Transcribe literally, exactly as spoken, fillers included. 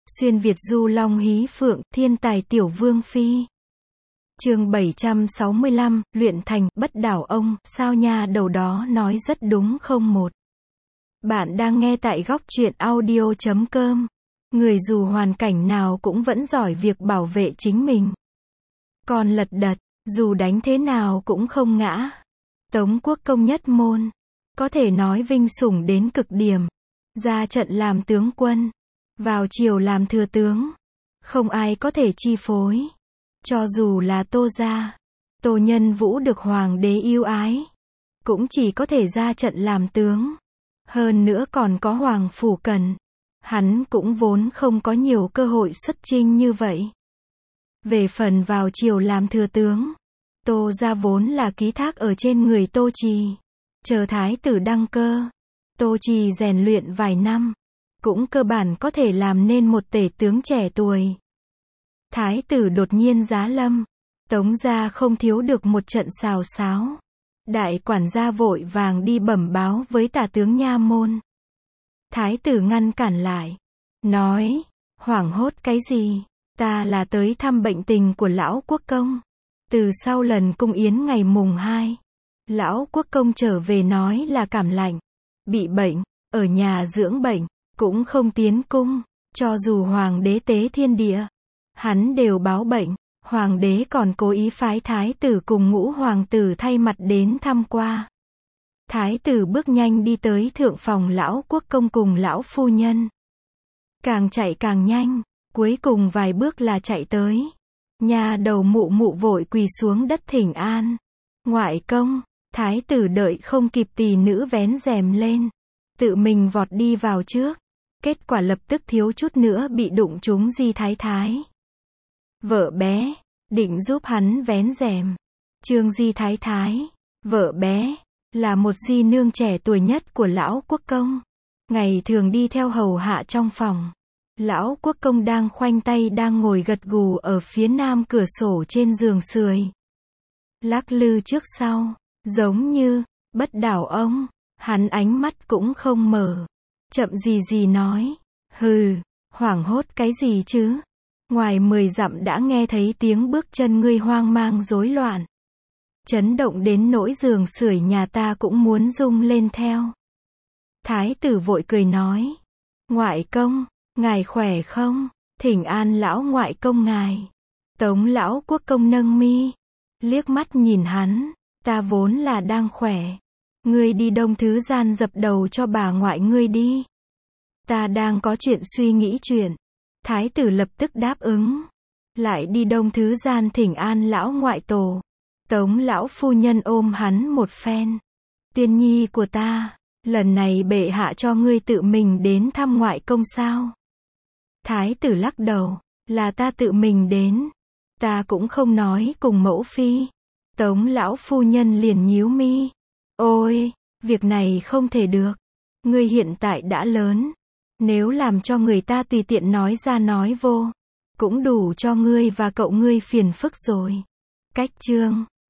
Xuyên Việt du long hí phượng, thiên tài tiểu vương phi. Chương bảy trăm sáu mươi lăm, luyện thành, bất đảo ông, sao nha đầu đó nói rất đúng không một. Bạn đang nghe tại góc truyện audio chấm com. Người dù hoàn cảnh nào cũng vẫn giỏi việc bảo vệ chính mình. Còn lật đật, dù đánh thế nào cũng không ngã. Tống Quốc Công nhất môn, có thể nói vinh sủng đến cực điểm. Ra trận làm tướng quân, vào triều làm thừa tướng, không ai có thể chi phối. Cho dù là Tô gia, Tô Nhân Vũ được hoàng đế yêu ái, cũng chỉ có thể ra trận làm tướng. Hơn nữa còn có Hoàng Phủ Cần, hắn cũng vốn không có nhiều cơ hội xuất chinh như vậy. Về phần vào triều làm thừa tướng, Tô gia vốn là ký thác ở trên người Tô Trì. Chờ thái tử đăng cơ, Tô Trì rèn luyện vài năm, cũng cơ bản có thể làm nên một tể tướng trẻ tuổi. Thái tử đột nhiên giá lâm, Tống gia không thiếu được một trận xào xáo. Đại quản gia vội vàng đi bẩm báo với tả tướng nha môn. Thái tử ngăn cản lại, nói, hoảng hốt cái gì, ta là tới thăm bệnh tình của lão quốc công. Từ sau lần cung yến ngày mùng hai, lão quốc công trở về nói là cảm lạnh, bị bệnh, ở nhà dưỡng bệnh, cũng không tiến cung. Cho dù hoàng đế tế thiên địa, hắn đều báo bệnh. Hoàng đế còn cố ý phái thái tử cùng ngũ hoàng tử thay mặt đến thăm qua. Thái tử bước nhanh đi tới thượng phòng lão quốc công cùng lão phu nhân. Càng chạy càng nhanh, cuối cùng vài bước là chạy tới. Nhà đầu mụ mụ vội quỳ xuống đất thỉnh an. Ngoại công, thái tử đợi không kịp tỳ nữ vén rèm lên, tự mình vọt đi vào trước. Kết quả lập tức thiếu chút nữa bị đụng trúng Di Thái Thái. Vợ bé, định giúp hắn vén rèm. Trương Di Thái Thái, vợ bé, là một di nương trẻ tuổi nhất của lão quốc công. Ngày thường đi theo hầu hạ trong phòng. Lão quốc công đang khoanh tay đang ngồi gật gù ở phía nam cửa sổ trên giường sưởi. Lắc lư trước sau, giống như, bất đảo ông, hắn ánh mắt cũng không mở. Chậm gì gì nói, hừ, hoảng hốt cái gì chứ? Ngoài mười dặm đã nghe thấy tiếng bước chân ngươi hoang mang rối loạn. Chấn động đến nỗi giường sưởi nhà ta cũng muốn rung lên theo. Thái tử vội cười nói, ngoại công, ngài khỏe không? Thỉnh an lão ngoại công ngài. Tống lão quốc công nâng mi, liếc mắt nhìn hắn, ta vốn là đang khỏe. Ngươi đi Đông Thứ Gian dập đầu cho bà ngoại ngươi đi. Ta đang có chuyện suy nghĩ chuyện. Thái tử lập tức đáp ứng. Lại đi Đông Thứ Gian thỉnh an lão ngoại tổ. Tống lão phu nhân ôm hắn một phen. Tiên nhi của ta, lần này bệ hạ cho ngươi tự mình đến thăm ngoại công sao? Thái tử lắc đầu, là ta tự mình đến. Ta cũng không nói cùng mẫu phi. Tống lão phu nhân liền nhíu mi. Ôi, việc này không thể được. Ngươi hiện tại đã lớn. Nếu làm cho người ta tùy tiện nói ra nói vô, cũng đủ cho ngươi và cậu ngươi phiền phức rồi. Cách chương